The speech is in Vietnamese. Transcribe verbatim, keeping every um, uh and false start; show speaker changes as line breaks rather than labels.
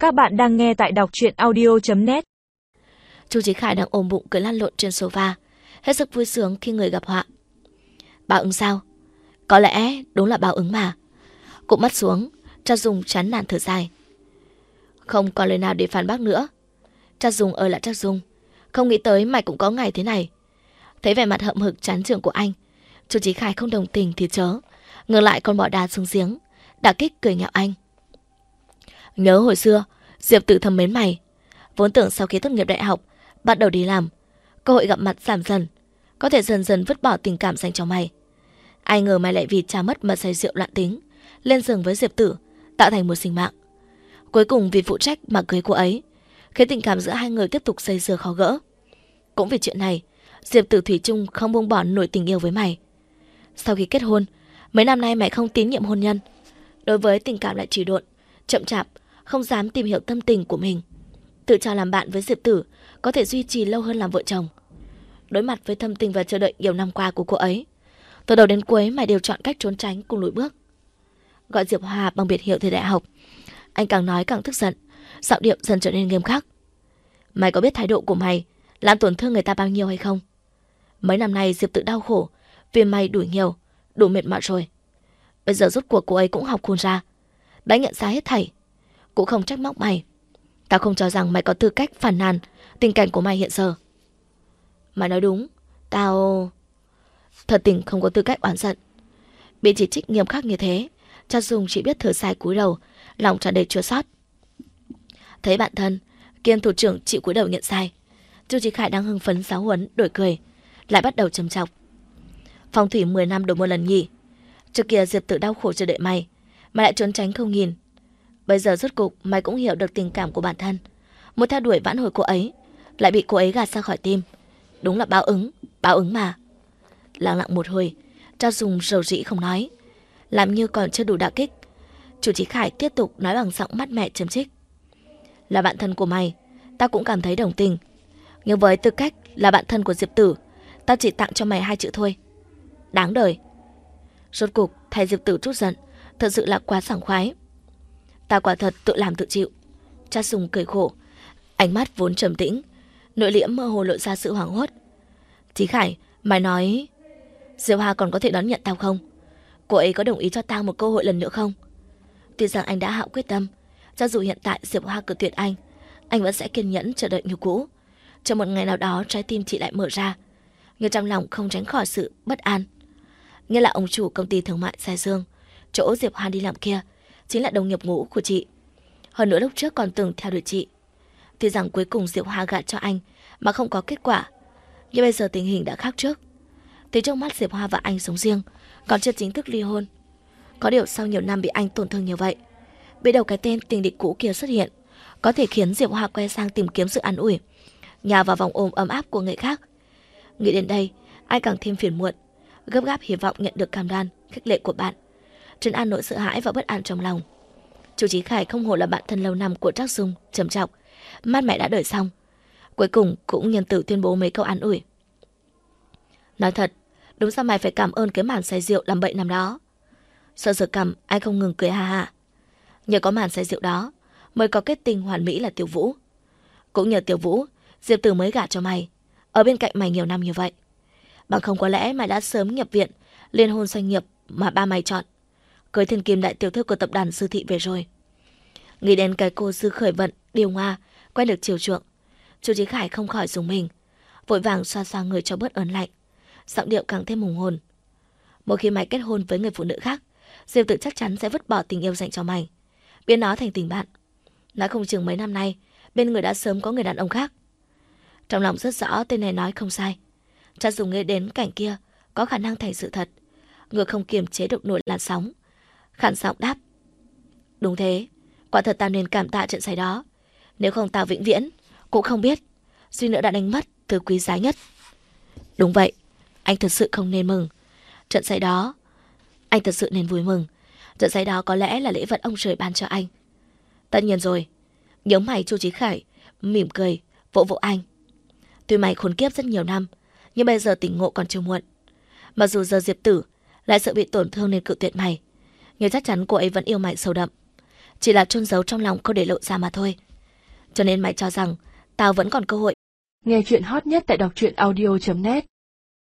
Các bạn đang nghe tại đọc truyện audio chấm net.
Chu Chí Khải đang ôm bụng cười lăn lộn trên sofa, hết sức vui sướng khi người gặp họa. Báo ứng sao? Có lẽ đúng là báo ứng mà. Cụm mắt xuống, Cha Dung chán nản thở dài. Không còn lời nào để phản bác nữa. Cha Dung ơi là Cha Dung, không nghĩ tới mày cũng có ngày thế này. Thấy vẻ mặt hậm hực chán chường của anh, Chu Chí Khải không đồng tình thì chớ, ngược lại còn bỏ đá xuống giếng, đả kích cười nhạo anh. Nhớ hồi xưa, Diệp Tử thầm mến mày. Vốn tưởng sau khi tốt nghiệp đại học, bắt đầu đi làm, cơ hội gặp mặt giảm dần, có thể dần dần vứt bỏ tình cảm dành cho mày. Ai ngờ mày lại vì cha mất mà say rượu loạn tính, lên giường với Diệp Tử, tạo thành một sinh mạng. Cuối cùng vì phụ trách mà cưới cô ấy, khiến tình cảm giữa hai người tiếp tục dây dưa khó gỡ. Cũng vì chuyện này, Diệp Tử thủy chung không buông bỏ nổi tình yêu với mày. Sau khi kết hôn, mấy năm nay mày không tín nhiệm hôn nhân, đối với tình cảm lại trì độn, chậm chạp, không dám tìm hiểu tâm tình của mình. Tự cho làm bạn với Diệp Tử có thể duy trì lâu hơn làm vợ chồng. Đối mặt với thâm tình và chờ đợi nhiều năm qua của cô ấy, từ đầu đến cuối mày đều chọn cách trốn tránh cùng lùi bước. Gọi Diệp Hoa bằng biệt hiệu thời đại học, anh càng nói càng tức giận, giọng điệu dần trở nên nghiêm khắc. Mày có biết thái độ của mày làm tổn thương người ta bao nhiêu hay không? Mấy năm nay Diệp Tử đau khổ vì mày đủ nhiều, đủ mệt mỏi rồi. Bây giờ rốt cuộc cô ấy cũng học khôn ra, đã nhận ra hết thảy, cũng không trách móc mày. Tao không cho rằng mày có tư cách phàn nàn tình cảnh của mày hiện giờ. Mày nói đúng, tao thật tình không có tư cách oán giận. Bị chỉ trích nghiêm khắc như thế, Cha Dung chỉ biết thở dài cúi đầu, lòng tràn đầy chua xót. Thấy bạn thân kiêm thủ trưởng chịu cúi đầu nhận sai, Chu Chí Khải đang hưng phấn giáo huấn đổi cười, lại bắt đầu trầm trọng. Phong thủy mười năm đổi một lần nhỉ? Trước kia Diệp Tử đau khổ chờ đợi mày, mày lại trốn tránh không nhìn. Bây giờ rốt cục mày cũng hiểu được tình cảm của bản thân, muốn theo đuổi vãn hồi cô ấy, lại bị cô ấy gạt ra khỏi tim. Đúng là báo ứng, báo ứng mà. Lặng lặng một hồi, Cha Dung rầu rĩ không nói, làm như còn chưa đủ đả kích. Chu Chí Khải tiếp tục nói bằng giọng mát mẻ châm chích. Là bạn thân của mày, tao cũng cảm thấy đồng tình, nhưng với tư cách là bạn thân của Diệp Tử, tao chỉ tặng cho mày hai chữ thôi: đáng đời. Rốt cục thầy Diệp Tử trút giận, thật sự là quá sảng khoái. Tao quả thật tự làm tự chịu. Cha Dung cười khổ, ánh mắt vốn trầm tĩnh, nội liễm mơ hồ lộ ra sự hoảng hốt. Chí Khải, mày nói Diệp Hoa còn có thể đón nhận tao không? Cô ấy có đồng ý cho tao một cơ hội lần nữa không? Tuy rằng anh đã hạ quyết tâm, cho dù hiện tại Diệp Hoa cự tuyệt anh, anh vẫn sẽ kiên nhẫn chờ đợi như cũ, cho một ngày nào đó trái tim chị lại mở ra, nhưng trong lòng không tránh khỏi sự bất an. Nghĩa là ông chủ công ty thương mại Giai Dương, chỗ Diệp Hoa đi làm kia, chính là đồng nghiệp ngũ của chị. Hơn nữa lúc trước còn từng theo đuổi chị. Tuy rằng cuối cùng Diệp Hoa gạt cho anh mà không có kết quả, nhưng bây giờ tình hình đã khác trước. Thì trong mắt Diệp Hoa và anh sống riêng, còn chưa chính thức ly hôn. Có điều sau nhiều năm bị anh tổn thương như vậy, biết đâu cái tên tình địch cũ kia xuất hiện, có thể khiến Diệp Hoa quay sang tìm kiếm sự an ủi, nhào vào vòng ôm ấm áp của người khác. Nghĩ đến đây, anh càng thêm phiền muộn, gấp gáp hy vọng nhận được cam đoan khích lệ của bạn, trấn an nỗi sợ hãi và bất an trong lòng. Chu Chí Khải không hổ là bạn thân lâu năm của Trác Dung, trầm trọng, mát mẹ đã đợi xong, cuối cùng cũng nhân từ tuyên bố mấy câu an ủi. Nói thật, đúng ra mày phải cảm ơn cái màn say rượu làm bậy năm đó. Sợ giờ cầm, anh không ngừng cười ha ha. Nhờ có màn say rượu đó mới có kết tình hoàn mỹ là Tiểu Vũ. Cũng nhờ Tiểu Vũ, Diệp Tử mới gả cho mày, ở bên cạnh mày nhiều năm như vậy. Bằng không có lẽ mày đã sớm nhập viện, liên hôn doanh nghiệp mà ba mày chọn, cưới thiên kim đại tiểu thư của tập đoàn Dư Thị về rồi. Nghĩ đến cái cô Dư Khởi Vận điều ngoa quen được chiều chuộng, Chu Chí Khải không khỏi rùng mình, vội vàng xoa xoa người cho bớt ớn lạnh, giọng điệu càng thêm hùng hồn. Một khi mày kết hôn với người phụ nữ khác, Diệp Tử chắc chắn sẽ vứt bỏ tình yêu dành cho mày, biến nó thành tình bạn. Nói không chừng mấy năm nay bên người đã sớm có người đàn ông khác. Trong lòng rất rõ tên này nói không sai. Cha Dùng nghĩ đến cảnh kia có khả năng thành sự thật, ngược không kiềm chế được nổi làn sóng, khản giọng đáp. Đúng thế, quả thật tao nên cảm tạ trận say đó. Nếu không tao vĩnh viễn cũng không biết suy nữa đã đánh mất thứ quý giá nhất. Đúng vậy, anh thật sự không nên mừng. Trận say đó, anh thật sự nên vui mừng. Trận say đó có lẽ là lễ vật ông trời ban cho anh. Tất nhiên rồi. Nhớ mày Chu Chí Khải mỉm cười, vỗ vỗ anh. Tuy mày khốn kiếp rất nhiều năm, nhưng bây giờ tỉnh ngộ còn chưa muộn. Mặc dù giờ Diệp Tử lại sợ bị tổn thương nên cự tuyệt mày, nhưng chắc chắn cô ấy vẫn yêu mày sâu đậm. chỉ là chôn giấu trong lòng không để lộ ra mà thôi. Cho nên mày cho rằng tao vẫn còn cơ hội.
Nghe chuyện hot nhất tại đọc truyện audio chấm net